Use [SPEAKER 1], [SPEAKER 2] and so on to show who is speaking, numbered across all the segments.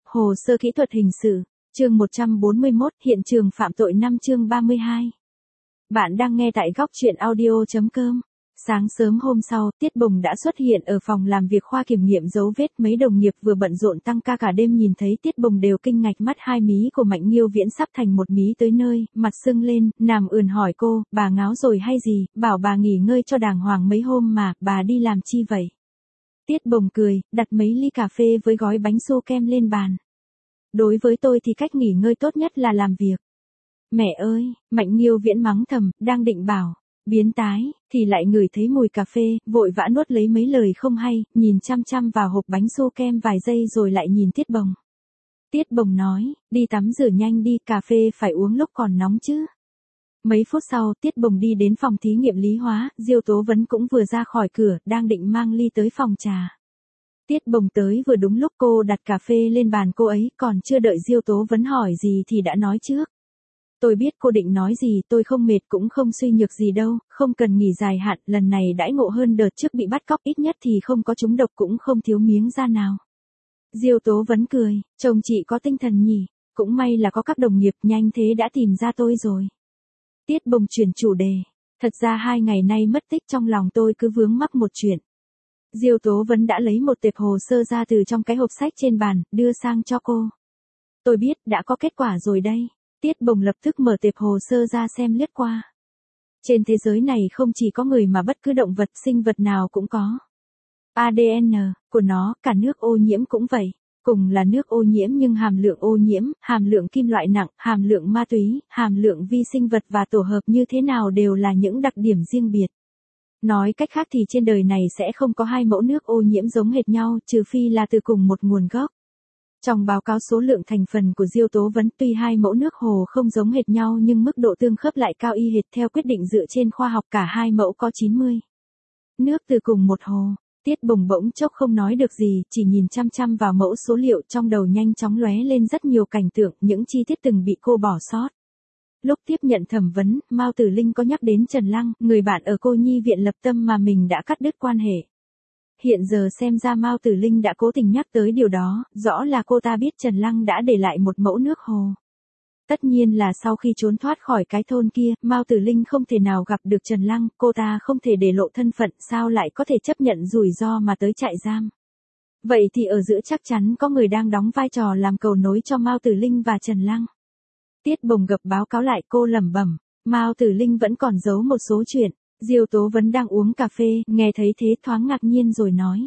[SPEAKER 1] Hồ sơ kỹ thuật hình sự, chương 141, hiện trường phạm tội 5 chương 32. Bạn đang nghe tại góc truyện audio.com. Sáng sớm hôm sau, Tiết Bồng đã xuất hiện ở phòng làm việc khoa kiểm nghiệm dấu vết. Mấy đồng nghiệp vừa bận rộn tăng ca cả đêm nhìn thấy Tiết Bồng đều kinh ngạc, mắt hai mí của Mạnh Nghiêu Viễn sắp thành một mí tới nơi, mặt sưng lên, Nam ườn hỏi cô, bà ngáo rồi hay gì, bảo bà nghỉ ngơi cho đàng hoàng mấy hôm mà, bà đi làm chi vậy? Tiết Bồng cười, đặt mấy ly cà phê với gói bánh su kem lên bàn. Đối với tôi thì cách nghỉ ngơi tốt nhất là làm việc. Mẹ ơi, Mạnh Nghiêu Viễn mắng thầm, đang định bảo, biến tái, thì lại ngửi thấy mùi cà phê, vội vã nuốt lấy mấy lời không hay, nhìn chăm chăm vào hộp bánh su kem vài giây rồi lại nhìn Tiết Bồng. Tiết Bồng nói, đi tắm rửa nhanh đi, cà phê phải uống lúc còn nóng chứ. Mấy phút sau, Tiết Bồng đi đến phòng thí nghiệm lý hóa, Diêu Tố Vấn cũng vừa ra khỏi cửa, đang định mang ly tới phòng trà. Tiết Bồng tới vừa đúng lúc cô đặt cà phê lên bàn cô ấy, còn chưa đợi Diêu Tố Vấn hỏi gì thì đã nói trước. Tôi biết cô định nói gì, tôi không mệt cũng không suy nhược gì đâu, không cần nghỉ dài hạn, lần này đãi ngộ hơn đợt trước bị bắt cóc, ít nhất thì không có trúng độc cũng không thiếu miếng da nào. Diêu Tố Vấn cười, chồng chị có tinh thần nhỉ, cũng may là có các đồng nghiệp nhanh thế đã tìm ra tôi rồi. Tiết Bồng chuyển chủ đề, thật ra 2 ngày nay mất tích trong lòng tôi cứ vướng mắc một chuyện. Diêu Tố Vấn đã lấy một tệp hồ sơ ra từ trong cái hộp sách trên bàn, đưa sang cho cô. Tôi biết, đã có kết quả rồi đây. Tiết Bồng lập tức mở tệp hồ sơ ra xem lướt qua. Trên thế giới này không chỉ có người mà bất cứ động vật, sinh vật nào cũng có. ADN của nó, cả nước ô nhiễm cũng vậy. Cùng là nước ô nhiễm nhưng hàm lượng ô nhiễm, hàm lượng kim loại nặng, hàm lượng ma túy, hàm lượng vi sinh vật và tổ hợp như thế nào đều là những đặc điểm riêng biệt. Nói cách khác thì trên đời này sẽ không có 2 mẫu nước ô nhiễm giống hệt nhau, trừ phi là từ cùng một nguồn gốc. Trong báo cáo số lượng thành phần của Diêu Tố Vấn, tuy 2 mẫu nước hồ không giống hệt nhau nhưng mức độ tương khớp lại cao y hệt, theo quyết định dựa trên khoa học cả 2 mẫu có 90 nước từ cùng một hồ. Tiết Bồng bỗng chốc không nói được gì, chỉ nhìn chăm chăm vào mẫu số liệu, trong đầu nhanh chóng lóe lên rất nhiều cảnh tượng, những chi tiết từng bị cô bỏ sót. Lúc tiếp nhận thẩm vấn, Mao Tử Linh có nhắc đến Trần Lăng, người bạn ở cô nhi viện lập tâm mà mình đã cắt đứt quan hệ. Hiện giờ xem ra Mao Tử Linh đã cố tình nhắc tới điều đó, rõ là cô ta biết Trần Lăng đã để lại một mẫu nước hồ. Tất nhiên là sau khi trốn thoát khỏi cái thôn kia, Mao Tử Linh không thể nào gặp được Trần Lăng, cô ta không thể để lộ thân phận, sao lại có thể chấp nhận rủi ro mà tới trại giam. Vậy thì ở giữa chắc chắn có người đang đóng vai trò làm cầu nối cho Mao Tử Linh và Trần Lăng. Tiết Bồng gập báo cáo lại, cô lẩm bẩm, Mao Tử Linh vẫn còn giấu một số chuyện. Diêu Tố Vấn đang uống cà phê, nghe thấy thế thoáng ngạc nhiên rồi nói.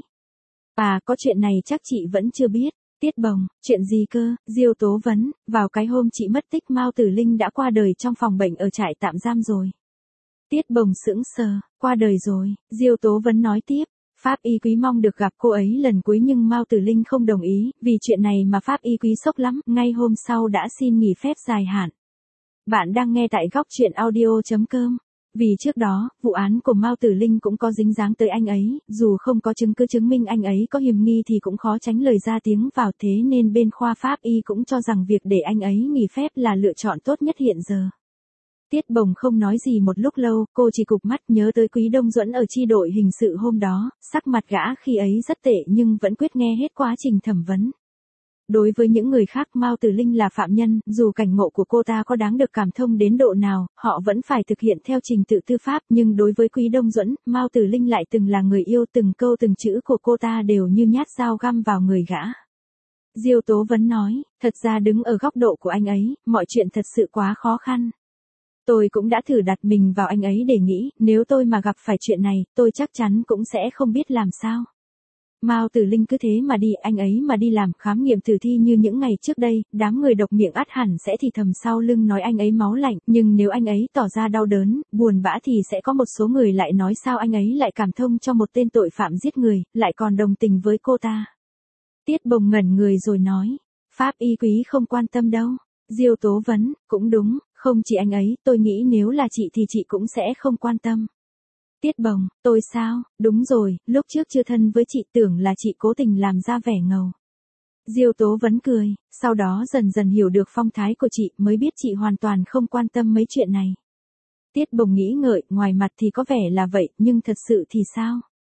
[SPEAKER 1] Có chuyện này chắc chị vẫn chưa biết. Tiết Bồng, chuyện gì cơ? Diêu Tố Vấn, vào cái hôm chị mất tích Mao Tử Linh đã qua đời trong phòng bệnh ở trại tạm giam rồi. Tiết Bồng sững sờ, qua đời rồi, Diêu Tố Vấn nói tiếp. Pháp y quý mong được gặp cô ấy lần cuối nhưng Mao Tử Linh không đồng ý, vì chuyện này mà Pháp y quý sốc lắm, ngay hôm sau đã xin nghỉ phép dài hạn. Bạn đang nghe tại góc truyện audio.com. Vì trước đó, vụ án của Mao Tử Linh cũng có dính dáng tới anh ấy, dù không có chứng cứ chứng minh anh ấy có hiểm nghi thì cũng khó tránh lời ra tiếng vào, thế nên bên khoa Pháp y cũng cho rằng việc để anh ấy nghỉ phép là lựa chọn tốt nhất hiện giờ. Tiết Bồng không nói gì một lúc lâu, cô chỉ cụp mắt nhớ tới Quý Đông Duẫn ở chi đội hình sự hôm đó, sắc mặt gã khi ấy rất tệ nhưng vẫn quyết nghe hết quá trình thẩm vấn. Đối với những người khác, Mao Tử Linh là phạm nhân, dù cảnh ngộ của cô ta có đáng được cảm thông đến độ nào, họ vẫn phải thực hiện theo trình tự tư pháp, nhưng đối với Quý Đông Duẫn, Mao Tử Linh lại từng là người yêu, từng câu từng chữ của cô ta đều như nhát dao găm vào người gã. Diêu Tố Vấn nói, thật ra đứng ở góc độ của anh ấy, mọi chuyện thật sự quá khó khăn. Tôi cũng đã thử đặt mình vào anh ấy để nghĩ, nếu tôi mà gặp phải chuyện này, tôi chắc chắn cũng sẽ không biết làm sao. Mao Tử Linh cứ thế mà đi, anh ấy mà đi làm khám nghiệm tử thi như những ngày trước đây, đám người độc miệng ắt hẳn sẽ thì thầm sau lưng nói anh ấy máu lạnh, nhưng nếu anh ấy tỏ ra đau đớn, buồn bã thì sẽ có một số người lại nói sao anh ấy lại cảm thông cho một tên tội phạm giết người, lại còn đồng tình với cô ta. Tiết Bồng ngẩn người rồi nói, Pháp y quý không quan tâm đâu. Diêu Tố Vấn, cũng đúng, không chỉ anh ấy, tôi nghĩ nếu là chị thì chị cũng sẽ không quan tâm. Tiết Bồng, tôi sao? Đúng rồi, lúc trước chưa thân với chị tưởng là chị cố tình làm ra vẻ ngầu. Diêu Tố Vấn cười, sau đó dần dần hiểu được phong thái của chị mới biết chị hoàn toàn không quan tâm mấy chuyện này. Tiết Bồng nghĩ ngợi, ngoài mặt thì có vẻ là vậy, nhưng thật sự thì sao?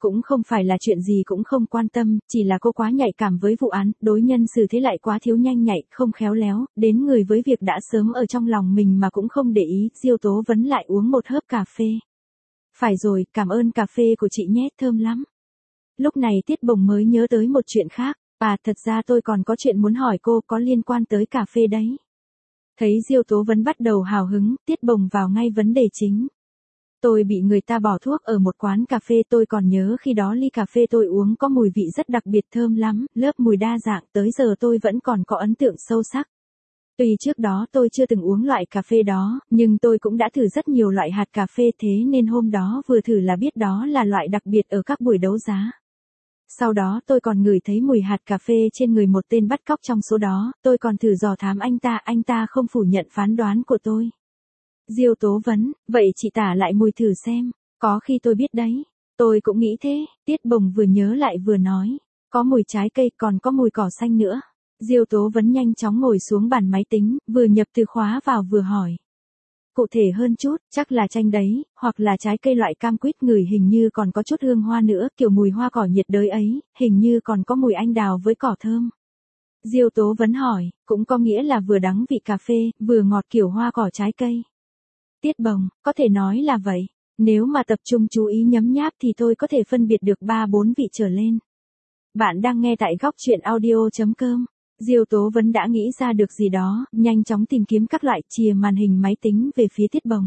[SPEAKER 1] cũng không phải là chuyện gì cũng không quan tâm, chỉ là cô quá nhạy cảm với vụ án, đối nhân xử thế lại quá thiếu nhanh nhạy, không khéo léo, đến người với việc đã sớm ở trong lòng mình mà cũng không để ý, Diêu Tố Vấn lại uống một hớp cà phê. Phải rồi, cảm ơn cà phê của chị nhé, thơm lắm. Lúc này Tiết Bồng mới nhớ tới một chuyện khác, thật ra tôi còn có chuyện muốn hỏi cô có liên quan tới cà phê đấy. Thấy Diêu Tố Vấn bắt đầu hào hứng, Tiết Bồng vào ngay vấn đề chính. Tôi bị người ta bỏ thuốc ở một quán cà phê, tôi còn nhớ khi đó ly cà phê tôi uống có mùi vị rất đặc biệt thơm lắm, lớp mùi đa dạng, tới giờ tôi vẫn còn có ấn tượng sâu sắc. Tuy trước đó tôi chưa từng uống loại cà phê đó, nhưng tôi cũng đã thử rất nhiều loại hạt cà phê, thế nên hôm đó vừa thử là biết đó là loại đặc biệt ở các buổi đấu giá. Sau đó tôi còn ngửi thấy mùi hạt cà phê trên người một tên bắt cóc trong số đó, tôi còn thử dò thám anh ta không phủ nhận phán đoán của tôi. Diêu Tố Vấn, vậy chị tả lại mùi thử xem, có khi tôi biết đấy. Tôi cũng nghĩ thế, Tiết Bồng vừa nhớ lại vừa nói, có mùi trái cây còn có mùi cỏ xanh nữa. Diêu Tố Vấn nhanh chóng ngồi xuống bàn máy tính, vừa nhập từ khóa vào vừa hỏi. Cụ thể hơn chút, chắc là chanh đấy, hoặc là trái cây loại cam quýt, ngửi hình như còn có chút hương hoa nữa, kiểu mùi hoa cỏ nhiệt đới ấy, hình như còn có mùi anh đào với cỏ thơm. Diêu Tố Vấn hỏi, cũng có nghĩa là vừa đắng vị cà phê, vừa ngọt kiểu hoa cỏ trái cây. Tiết Bồng, có thể nói là vậy. Nếu mà tập trung chú ý nhấm nháp thì tôi có thể phân biệt được 3-4 vị trở lên. Bạn đang nghe tại góc truyện audio.com. Diêu Tố Vấn đã nghĩ ra được gì đó, nhanh chóng tìm kiếm các loại, chìa màn hình máy tính về phía Tiết Bồng.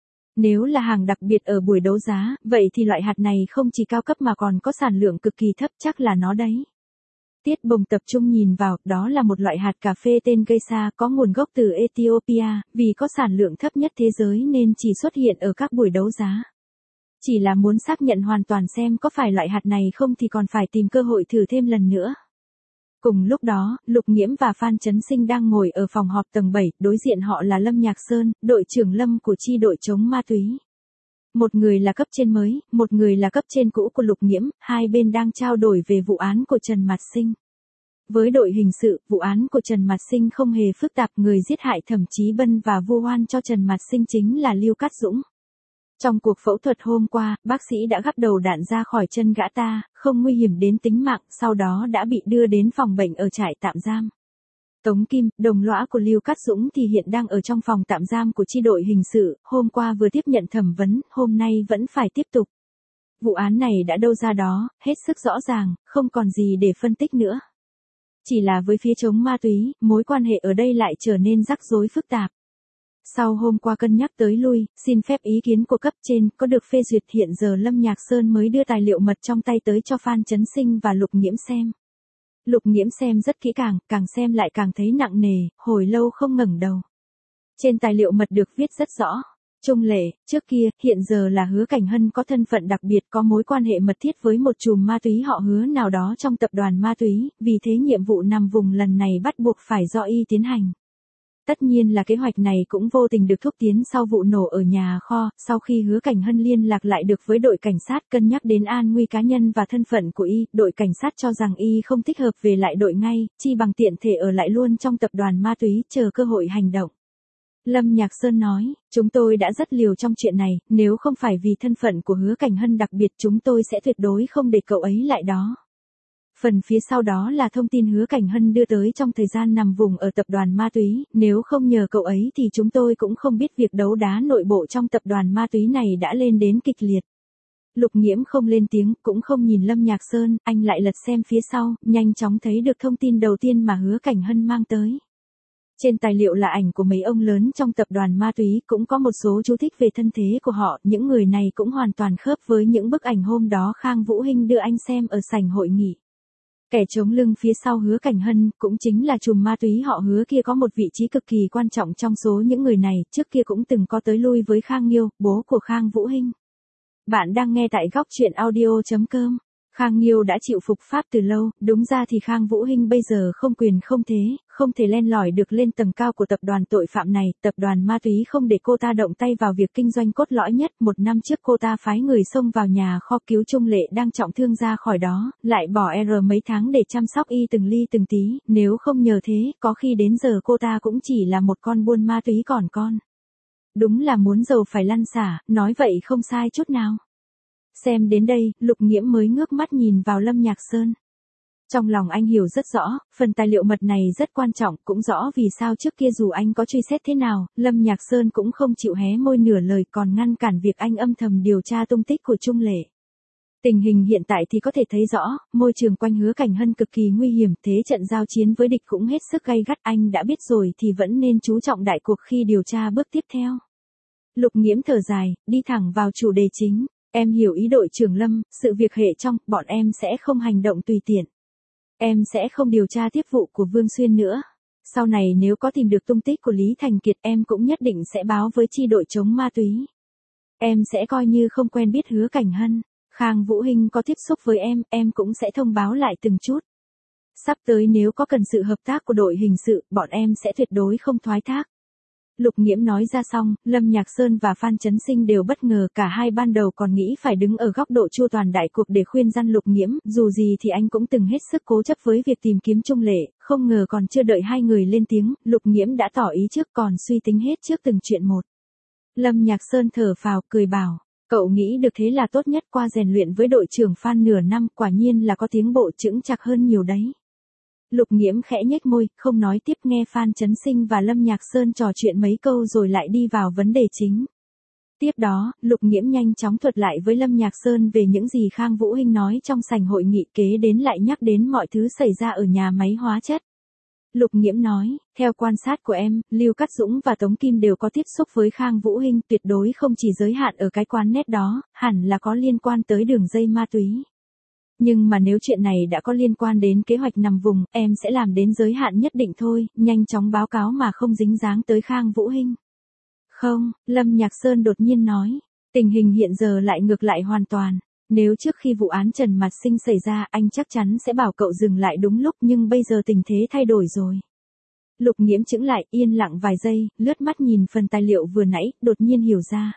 [SPEAKER 1] Nếu là hàng đặc biệt ở buổi đấu giá, vậy thì loại hạt này không chỉ cao cấp mà còn có sản lượng cực kỳ thấp, chắc là nó đấy. Tiết Bồng tập trung nhìn vào, đó là một loại hạt cà phê tên Geisha, có nguồn gốc từ Ethiopia, vì có sản lượng thấp nhất thế giới nên chỉ xuất hiện ở các buổi đấu giá. Chỉ là muốn xác nhận hoàn toàn xem có phải loại hạt này không thì còn phải tìm cơ hội thử thêm lần nữa. Cùng lúc đó, Lục Nghiễm và Phan Chấn Sinh đang ngồi ở phòng họp tầng 7, đối diện họ là Lâm Nhạc Sơn, đội trưởng Lâm của chi đội chống ma túy. Một người là cấp trên mới, một người là cấp trên cũ của Lục Nghiễm, hai bên đang trao đổi về vụ án của Trần Mạt Sinh. Với đội hình sự, vụ án của Trần Mạt Sinh không hề phức tạp, người giết hại Thẩm Chí Bân và vu oan cho Trần Mạt Sinh chính là Lưu Cát Dũng. Trong cuộc phẫu thuật hôm qua, bác sĩ đã gắp đầu đạn ra khỏi chân gã ta, không nguy hiểm đến tính mạng, sau đó đã bị đưa đến phòng bệnh ở trại tạm giam. Tống Kim, đồng lõa của Lưu Cát Dũng thì hiện đang ở trong phòng tạm giam của chi đội hình sự, hôm qua vừa tiếp nhận thẩm vấn, hôm nay vẫn phải tiếp tục. Vụ án này đã đâu ra đó, hết sức rõ ràng, không còn gì để phân tích nữa. Chỉ là với phía chống ma túy, mối quan hệ ở đây lại trở nên rắc rối phức tạp. Sau hôm qua cân nhắc tới lui, xin phép ý kiến của cấp trên, có được phê duyệt, hiện giờ Lâm Nhạc Sơn mới đưa tài liệu mật trong tay tới cho Phan Chấn Sinh và Lục Nghiễm xem. Lục Nghiễm xem rất kỹ càng xem lại càng thấy nặng nề, hồi lâu không ngẩng đầu. Trên tài liệu mật được viết rất rõ. Trung Lệ, trước kia, hiện giờ là Hứa Cảnh Hân, có thân phận đặc biệt, có mối quan hệ mật thiết với một chùm ma túy họ Hứa nào đó trong tập đoàn ma túy, vì thế nhiệm vụ nằm vùng lần này bắt buộc phải do y tiến hành. Tất nhiên là kế hoạch này cũng vô tình được thúc tiến sau vụ nổ ở nhà kho, sau khi Hứa Cảnh Hân liên lạc lại được với đội cảnh sát, cân nhắc đến an nguy cá nhân và thân phận của y, đội cảnh sát cho rằng y không thích hợp về lại đội ngay, chi bằng tiện thể ở lại luôn trong tập đoàn ma túy, chờ cơ hội hành động. Lâm Nhạc Sơn nói, chúng tôi đã rất liều trong chuyện này, nếu không phải vì thân phận của Hứa Cảnh Hân đặc biệt chúng tôi sẽ tuyệt đối không để cậu ấy lại đó. Phần phía sau đó là thông tin Hứa Cảnh Hân đưa tới trong thời gian nằm vùng ở tập đoàn ma túy, nếu không nhờ cậu ấy thì chúng tôi cũng không biết việc đấu đá nội bộ trong tập đoàn ma túy này đã lên đến kịch liệt. Lục Nghiễm không lên tiếng, cũng không nhìn Lâm Nhạc Sơn, anh lại lật xem phía sau, nhanh chóng thấy được thông tin đầu tiên mà Hứa Cảnh Hân mang tới. Trên tài liệu là ảnh của mấy ông lớn trong tập đoàn ma túy, cũng có một số chú thích về thân thế của họ, những người này cũng hoàn toàn khớp với những bức ảnh hôm đó Khang Vũ Hinh đưa anh xem ở sảnh hội nghị. Kẻ chống lưng phía sau Hứa Cảnh Hân, cũng chính là chùm ma túy họ Hứa kia, có một vị trí cực kỳ quan trọng trong số những người này, trước kia cũng từng có tới lui với Khang Nghiêu, bố của Khang Vũ Hinh. Bạn đang nghe tại góc truyện audio.com. Khang Nghiêu đã chịu phục pháp từ lâu, đúng ra thì Khang Vũ Hinh bây giờ không quyền không thế, không thể len lỏi được lên tầng cao của tập đoàn tội phạm này, tập đoàn ma túy không để cô ta động tay vào việc kinh doanh cốt lõi nhất. Một năm trước cô ta phái người xông vào nhà kho cứu Trung Lệ đang trọng thương ra khỏi đó, lại bỏ mấy tháng để chăm sóc y từng ly từng tí, nếu không nhờ thế, có khi đến giờ cô ta cũng chỉ là một con buôn ma túy còn con. Đúng là muốn dầu phải lăn xả, nói vậy không sai chút nào. Xem đến đây, Lục Nghiễm mới ngước mắt nhìn vào Lâm Nhạc Sơn. Trong lòng anh hiểu rất rõ, phần tài liệu mật này rất quan trọng, cũng rõ vì sao trước kia dù anh có truy xét thế nào, Lâm Nhạc Sơn cũng không chịu hé môi nửa lời còn ngăn cản việc anh âm thầm điều tra tung tích của Trung Lệ. Tình hình hiện tại thì có thể thấy rõ, môi trường quanh Hứa Cảnh Hân cực kỳ nguy hiểm, thế trận giao chiến với địch cũng hết sức gay gắt, anh đã biết rồi thì vẫn nên chú trọng đại cuộc khi điều tra bước tiếp theo. Lục Nghiễm thở dài, đi thẳng vào chủ đề chính, em hiểu ý đội trưởng Lâm, sự việc hệ trong, bọn em sẽ không hành động tùy tiện. Em sẽ không điều tra tiếp vụ của Vương Xuyên nữa. Sau này nếu có tìm được tung tích của Lý Thành Kiệt em cũng nhất định sẽ báo với chi đội chống ma túy. Em sẽ coi như không quen biết Hứa Cảnh Hân. Khang Vũ Hinh có tiếp xúc với em cũng sẽ thông báo lại từng chút. Sắp tới nếu có cần sự hợp tác của đội hình sự, bọn em sẽ tuyệt đối không thoái thác. Lục Nghiễm nói ra xong, Lâm Nhạc Sơn và Phan Chấn Sinh đều bất ngờ, cả hai ban đầu còn nghĩ phải đứng ở góc độ chu toàn đại cuộc để khuyên răn Lục Nghiễm, dù gì thì anh cũng từng hết sức cố chấp với việc tìm kiếm Trung Lệ, không ngờ còn chưa đợi hai người lên tiếng, Lục Nghiễm đã tỏ ý trước còn suy tính hết trước từng chuyện một. Lâm Nhạc Sơn thở phào, cười bảo, cậu nghĩ được thế là tốt nhất, qua rèn luyện với đội trưởng Phan nửa năm quả nhiên là có tiến bộ chững chạc hơn nhiều đấy. Lục Nghiễm khẽ nhếch môi, không nói tiếp, nghe Phan Chấn Sinh và Lâm Nhạc Sơn trò chuyện mấy câu rồi lại đi vào vấn đề chính. Tiếp đó, Lục Nghiễm nhanh chóng thuật lại với Lâm Nhạc Sơn về những gì Khang Vũ Hinh nói trong sảnh hội nghị, kế đến lại nhắc đến mọi thứ xảy ra ở nhà máy hóa chất. Lục Nghiễm nói, theo quan sát của em, Lưu Cát Dũng và Tống Kim đều có tiếp xúc với Khang Vũ Hinh, tuyệt đối không chỉ giới hạn ở cái quán net đó, hẳn là có liên quan tới đường dây ma túy. Nhưng mà nếu chuyện này đã có liên quan đến kế hoạch nằm vùng, em sẽ làm đến giới hạn nhất định thôi, nhanh chóng báo cáo mà không dính dáng tới Khang Vũ Hinh. Không, Lâm Nhạc Sơn đột nhiên nói, tình hình hiện giờ lại ngược lại hoàn toàn. Nếu trước khi vụ án Trần Mạt Sinh xảy ra anh chắc chắn sẽ bảo cậu dừng lại đúng lúc, nhưng bây giờ tình thế thay đổi rồi. Lục Nghiễm chững lại, yên lặng vài giây, lướt mắt nhìn phần tài liệu vừa nãy, đột nhiên hiểu ra.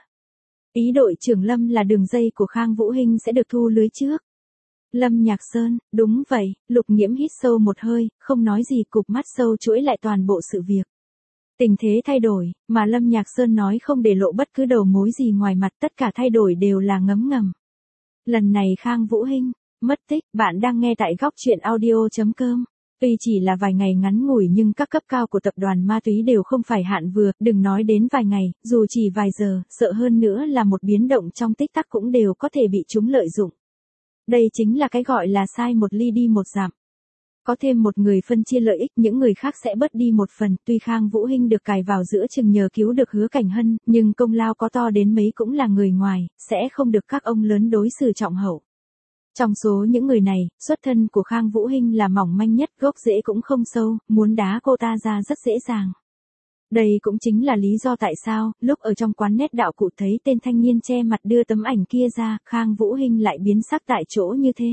[SPEAKER 1] Ý đội trưởng Lâm là đường dây của Khang Vũ Hinh sẽ được thu lưới trước. Lâm Nhạc Sơn, đúng vậy, Lục Nghiễm hít sâu một hơi, không nói gì, cụp mắt sâu chuỗi lại toàn bộ sự việc. Tình thế thay đổi, mà Lâm Nhạc Sơn nói không để lộ bất cứ đầu mối gì ngoài mặt, tất cả thay đổi đều là ngấm ngầm. Lần này Khang Vũ Hinh mất tích, bạn đang nghe tại góc truyện audio.com. Tuy chỉ là vài ngày ngắn ngủi nhưng các cấp cao của tập đoàn ma túy đều không phải hạn vừa, đừng nói đến vài ngày, dù chỉ vài giờ, sợ hơn nữa là một biến động trong tích tắc cũng đều có thể bị chúng lợi dụng. Đây chính là cái gọi là sai một ly đi một dặm. Có thêm một người phân chia lợi ích, những người khác sẽ bớt đi một phần, tuy Khang Vũ Hinh được cài vào giữa chừng nhờ cứu được Hứa Cảnh Hân, nhưng công lao có to đến mấy cũng là người ngoài, sẽ không được các ông lớn đối xử trọng hậu. Trong số những người này, xuất thân của Khang Vũ Hinh là mỏng manh nhất, gốc rễ cũng không sâu, muốn đá cô ta ra rất dễ dàng. Đây cũng chính là lý do tại sao, lúc ở trong quán net đạo cụ thấy tên thanh niên che mặt đưa tấm ảnh kia ra, Khang Vũ Hinh lại biến sắc tại chỗ như thế.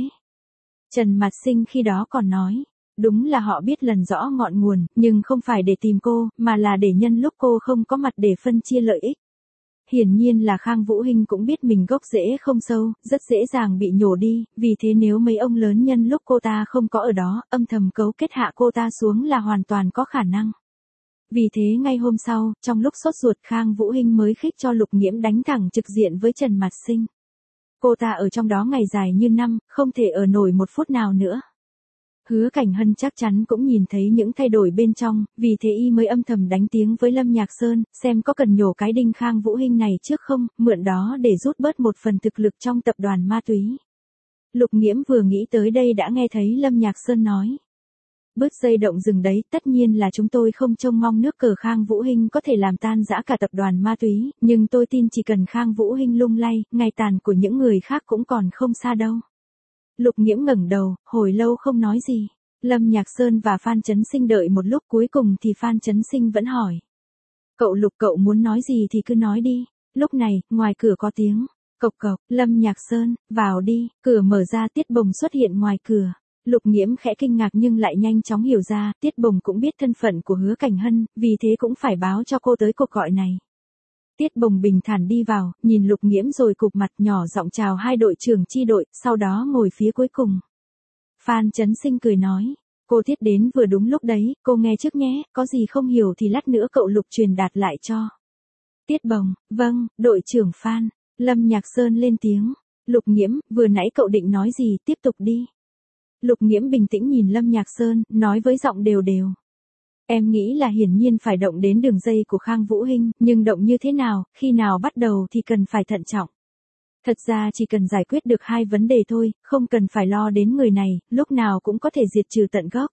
[SPEAKER 1] Trần Mạt Sinh khi đó còn nói, đúng là họ biết lần rõ ngọn nguồn, nhưng không phải để tìm cô, mà là để nhân lúc cô không có mặt để phân chia lợi ích. Hiển nhiên là Khang Vũ Hinh cũng biết mình gốc rễ không sâu, rất dễ dàng bị nhổ đi, vì thế nếu mấy ông lớn nhân lúc cô ta không có ở đó, âm thầm cấu kết hạ cô ta xuống là hoàn toàn có khả năng. Vì thế ngay hôm sau, trong lúc sốt ruột Khang Vũ Hinh mới khích cho Lục Nghiễm đánh thẳng trực diện với Trần Mạt Sinh. Cô ta ở trong đó ngày dài như năm, không thể ở nổi một phút nào nữa. Hứa Cảnh Hân chắc chắn cũng nhìn thấy những thay đổi bên trong, vì thế y mới âm thầm đánh tiếng với Lâm Nhạc Sơn, xem có cần nhổ cái đinh Khang Vũ Hinh này trước không, mượn đó để rút bớt một phần thực lực trong tập đoàn ma túy. Lục Nghiễm vừa nghĩ tới đây đã nghe thấy Lâm Nhạc Sơn nói. Bớt dây động rừng đấy, tất nhiên là chúng tôi không trông mong nước cờ Khang Vũ Hinh có thể làm tan rã cả tập đoàn ma túy, nhưng tôi tin chỉ cần Khang Vũ Hinh lung lay, ngày tàn của những người khác cũng còn không xa đâu. Lục Nghiễm ngẩng đầu, hồi lâu không nói gì. Lâm Nhạc Sơn và Phan Chấn Sinh đợi một lúc, cuối cùng thì Phan Chấn Sinh vẫn hỏi. Cậu Lục, cậu muốn nói gì thì cứ nói đi. Lúc này, ngoài cửa có tiếng cộc cộc. Lâm Nhạc Sơn, vào đi. Cửa mở ra, Tiết Bồng xuất hiện ngoài cửa. Lục Nghiễm khẽ kinh ngạc nhưng lại nhanh chóng hiểu ra, Tiết Bồng cũng biết thân phận của Hứa Cảnh Hân, vì thế cũng phải báo cho cô tới cuộc gọi này. Tiết Bồng bình thản đi vào, nhìn Lục Nghiễm rồi cụp mặt, nhỏ giọng chào hai đội trưởng chi đội, sau đó ngồi phía cuối cùng. Phan Chấn Sinh cười nói, cô Tiết đến vừa đúng lúc đấy, cô nghe trước nhé, có gì không hiểu thì lát nữa cậu Lục truyền đạt lại cho. Tiết Bồng, vâng, đội trưởng Phan. Lâm Nhạc Sơn lên tiếng, Lục Nghiễm, vừa nãy cậu định nói gì, tiếp tục đi. Lục Nghiễm bình tĩnh nhìn Lâm Nhạc Sơn, nói với giọng đều đều. Em nghĩ là hiển nhiên phải động đến đường dây của Khang Vũ Hinh, nhưng động như thế nào, khi nào bắt đầu thì cần phải thận trọng. Thật ra chỉ cần giải quyết được 2 vấn đề thôi, không cần phải lo đến người này, lúc nào cũng có thể diệt trừ tận gốc.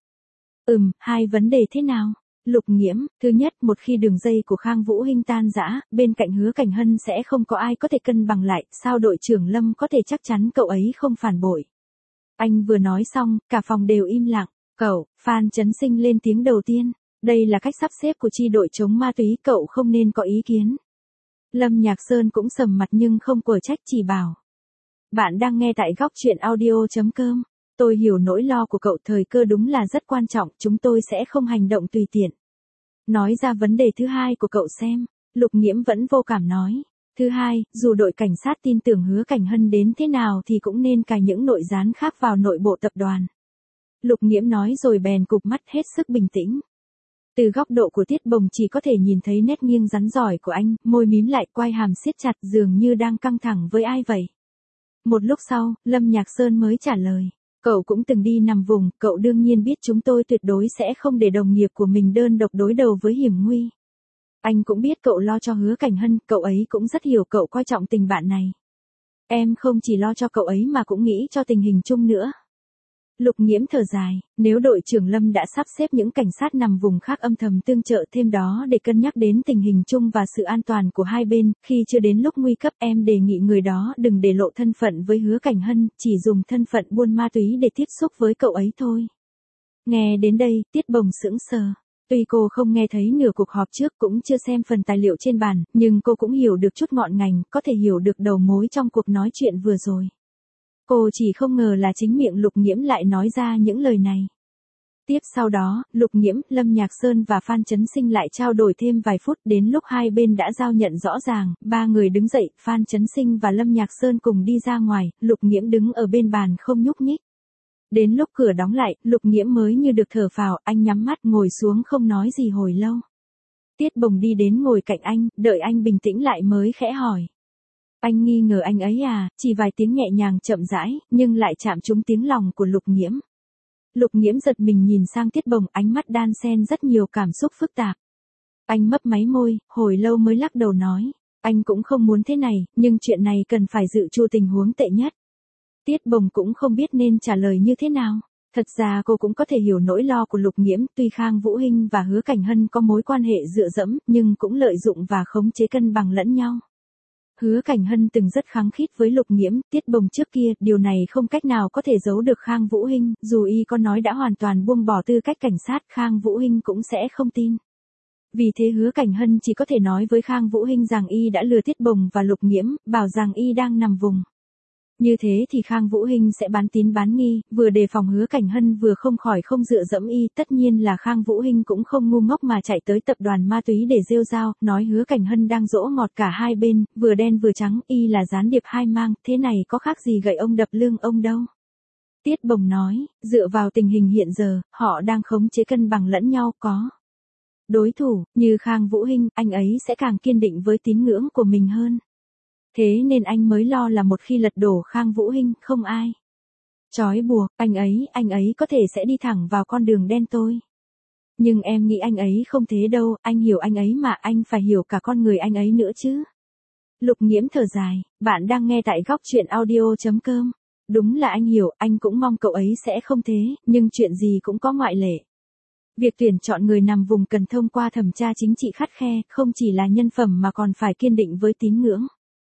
[SPEAKER 1] 2 vấn đề thế nào? Lục Nghiễm, thứ nhất, một khi đường dây của Khang Vũ Hinh tan rã, bên cạnh Hứa Cảnh Hân sẽ không có ai có thể cân bằng lại, sao đội trưởng Lâm có thể chắc chắn cậu ấy không phản bội. Anh vừa nói xong, cả phòng đều im lặng. Cậu, Phan Chấn Sinh lên tiếng đầu tiên. Đây là cách sắp xếp của chi đội chống ma túy, cậu không nên có ý kiến. Lâm Nhạc Sơn cũng sầm mặt nhưng không quở trách, chỉ bảo. Bạn đang nghe tại góc truyện audio.com. Tôi hiểu nỗi lo của cậu, thời cơ đúng là rất quan trọng, chúng tôi sẽ không hành động tùy tiện. Nói ra vấn đề thứ hai của cậu xem. Lục Nghiễm vẫn vô cảm nói. Thứ hai, dù đội cảnh sát tin tưởng Hứa Cảnh Hân đến thế nào thì cũng nên cài những nội gián khác vào nội bộ tập đoàn. Lục Nghiễm nói rồi bèn cụp mắt hết sức bình tĩnh. Từ góc độ của Tiết Bồng chỉ có thể nhìn thấy nét nghiêng rắn giỏi của anh, môi mím lại, quai hàm siết chặt, dường như đang căng thẳng với ai vậy. Một lúc sau, Lâm Nhạc Sơn mới trả lời. Cậu cũng từng đi nằm vùng, cậu đương nhiên biết chúng tôi tuyệt đối sẽ không để đồng nghiệp của mình đơn độc đối đầu với hiểm nguy. Anh cũng biết cậu lo cho Hứa Cảnh Hân, cậu ấy cũng rất hiểu cậu coi trọng tình bạn này. Em không chỉ lo cho cậu ấy mà cũng nghĩ cho tình hình chung nữa. Lục Nghiễm thở dài, nếu đội trưởng Lâm đã sắp xếp những cảnh sát nằm vùng khác âm thầm tương trợ thêm đó để cân nhắc đến tình hình chung và sự an toàn của hai bên, khi chưa đến lúc nguy cấp em đề nghị người đó đừng để lộ thân phận với Hứa Cảnh Hân, chỉ dùng thân phận buôn ma túy để tiếp xúc với cậu ấy thôi. Nghe đến đây, Tiết Bồng sững sờ. Tuy cô không nghe thấy nửa cuộc họp trước cũng chưa xem phần tài liệu trên bàn, nhưng cô cũng hiểu được chút ngọn ngành, có thể hiểu được đầu mối trong cuộc nói chuyện vừa rồi. Cô chỉ không ngờ là chính miệng Lục Nghiễm lại nói ra những lời này. Tiếp sau đó, Lục Nghiễm, Lâm Nhạc Sơn và Phan Chấn Sinh lại trao đổi thêm vài phút, đến lúc hai bên đã giao nhận rõ ràng, 3 người đứng dậy, Phan Chấn Sinh và Lâm Nhạc Sơn cùng đi ra ngoài, Lục Nghiễm đứng ở bên bàn không nhúc nhích. Đến lúc cửa đóng lại, Lục Nghiễm mới như được thở phào, anh nhắm mắt ngồi xuống không nói gì hồi lâu. Tiết Bồng đi đến ngồi cạnh anh, đợi anh bình tĩnh lại mới khẽ hỏi. Anh nghi ngờ anh ấy à? Chỉ vài tiếng nhẹ nhàng chậm rãi, nhưng lại chạm trúng tiếng lòng của Lục Nghiễm. Lục Nghiễm giật mình nhìn sang Tiết Bồng, ánh mắt đan xen rất nhiều cảm xúc phức tạp. Anh mấp máy môi, hồi lâu mới lắc đầu nói. Anh cũng không muốn thế này, nhưng chuyện này cần phải dự trù tình huống tệ nhất. Tiết Bồng cũng không biết nên trả lời như thế nào. Thật ra cô cũng có thể hiểu nỗi lo của Lục Nghiễm, tuy Khang Vũ Hinh và Hứa Cảnh Hân có mối quan hệ dựa dẫm, nhưng cũng lợi dụng và khống chế cân bằng lẫn nhau. Hứa Cảnh Hân từng rất khăng khít với Lục Nghiễm, Tiết Bồng trước kia, điều này không cách nào có thể giấu được Khang Vũ Hinh, dù y có nói đã hoàn toàn buông bỏ tư cách cảnh sát, Khang Vũ Hinh cũng sẽ không tin. Vì thế Hứa Cảnh Hân chỉ có thể nói với Khang Vũ Hinh rằng y đã lừa Tiết Bồng và Lục Nghiễm, bảo rằng y đang nằm vùng. Như thế thì Khang Vũ Hinh sẽ bán tín bán nghi, vừa đề phòng Hứa Cảnh Hân vừa không khỏi không dựa dẫm y, tất nhiên là Khang Vũ Hinh cũng không ngu ngốc mà chạy tới tập đoàn ma túy để rêu rao, nói Hứa Cảnh Hân đang dỗ ngọt cả hai bên, vừa đen vừa trắng, y là gián điệp hai mang, thế này có khác gì gậy ông đập lưng ông đâu. Tiết Bồng nói, dựa vào tình hình hiện giờ, họ đang khống chế cân bằng lẫn nhau, có đối thủ, như Khang Vũ Hinh, anh ấy sẽ càng kiên định với tín ngưỡng của mình hơn. Thế nên anh mới lo là một khi lật đổ Khang Vũ Hinh, không ai trói buộc, anh ấy có thể sẽ đi thẳng vào con đường đen tối. Nhưng em nghĩ anh ấy không thế đâu, anh hiểu anh ấy mà, anh phải hiểu cả con người anh ấy nữa chứ. Lục Nghiễm thở dài, bạn đang nghe tại góc truyện audio.com. Đúng là anh hiểu, anh cũng mong cậu ấy sẽ không thế, nhưng chuyện gì cũng có ngoại lệ. Việc tuyển chọn người nằm vùng cần thông qua thẩm tra chính trị khắt khe, không chỉ là nhân phẩm mà còn phải kiên định với tín ngưỡng.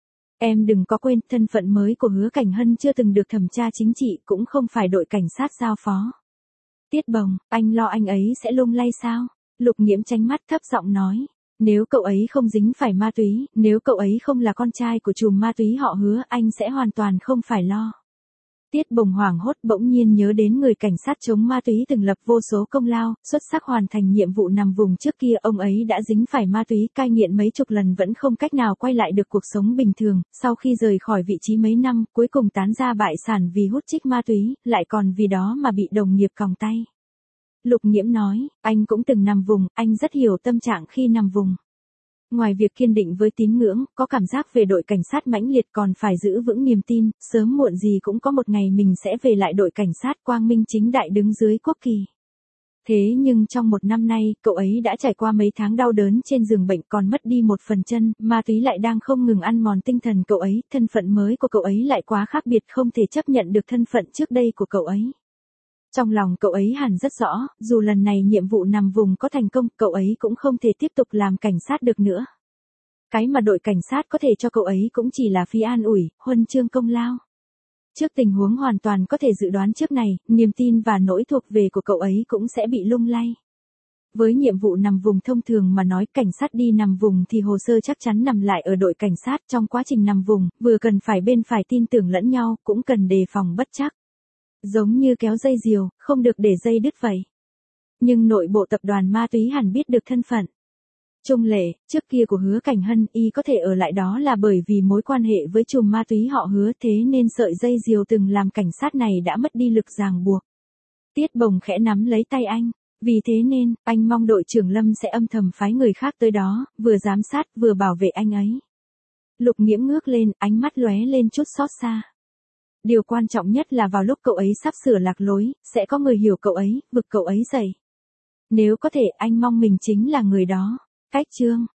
[SPEAKER 1] Em đừng có quên, thân phận mới của Hứa Cảnh Hân chưa từng được thẩm tra chính trị, cũng không phải đội cảnh sát giao phó. Tiết Bồng, anh lo anh ấy sẽ lung lay sao? Lục Nghiễm tránh mắt thấp giọng nói. Nếu cậu ấy không dính phải ma túy, nếu cậu ấy không là con trai của trùm ma túy họ Hứa, anh sẽ hoàn toàn không phải lo. Tiết Bồng hoảng hốt bỗng nhiên nhớ đến người cảnh sát chống ma túy từng lập vô số công lao, xuất sắc hoàn thành nhiệm vụ nằm vùng trước kia, ông ấy đã dính phải ma túy, cai nghiện mấy chục lần vẫn không cách nào quay lại được cuộc sống bình thường, sau khi rời khỏi vị trí mấy năm, cuối cùng tán ra bại sản vì hút chích ma túy, lại còn vì đó mà bị đồng nghiệp còng tay. Lục Nghiễm nói, anh cũng từng nằm vùng, anh rất hiểu tâm trạng khi nằm vùng. Ngoài việc kiên định với tín ngưỡng, có cảm giác về đội cảnh sát mãnh liệt còn phải giữ vững niềm tin, sớm muộn gì cũng có một ngày mình sẽ về lại đội cảnh sát quang minh chính đại đứng dưới quốc kỳ. Thế nhưng trong một năm nay, cậu ấy đã trải qua mấy tháng đau đớn trên giường bệnh còn mất đi một phần chân, ma túy lại đang không ngừng ăn mòn tinh thần cậu ấy, thân phận mới của cậu ấy lại quá khác biệt không thể chấp nhận được thân phận trước đây của cậu ấy. Trong lòng cậu ấy hẳn rất rõ, dù lần này nhiệm vụ nằm vùng có thành công, cậu ấy cũng không thể tiếp tục làm cảnh sát được nữa. Cái mà đội cảnh sát có thể cho cậu ấy cũng chỉ là phí an ủi, huân chương công lao. Trước tình huống hoàn toàn có thể dự đoán trước này, niềm tin và nỗi thuộc về của cậu ấy cũng sẽ bị lung lay. Với nhiệm vụ nằm vùng thông thường mà nói cảnh sát đi nằm vùng thì hồ sơ chắc chắn nằm lại ở đội cảnh sát trong quá trình nằm vùng, vừa cần phải bên phải tin tưởng lẫn nhau, cũng cần đề phòng bất trắc. Giống như kéo dây diều, không được để dây đứt vậy. Nhưng nội bộ tập đoàn ma túy hẳn biết được thân phận Trung Lệ, trước kia của Hứa Cảnh Hân, y có thể ở lại đó là bởi vì mối quan hệ với chùm ma túy họ Hứa, thế nên sợi dây diều từng làm cảnh sát này đã mất đi lực ràng buộc. Tiết Bồng khẽ nắm lấy tay anh, vì thế nên, anh mong đội trưởng Lâm sẽ âm thầm phái người khác tới đó, vừa giám sát vừa bảo vệ anh ấy. Lục Nghiễm ngước lên, ánh mắt lóe lên chút xót xa. Điều quan trọng nhất là vào lúc cậu ấy sắp sửa lạc lối, sẽ có người hiểu cậu ấy, vực cậu ấy dậy. Nếu có thể anh mong mình chính là người đó. Cách chương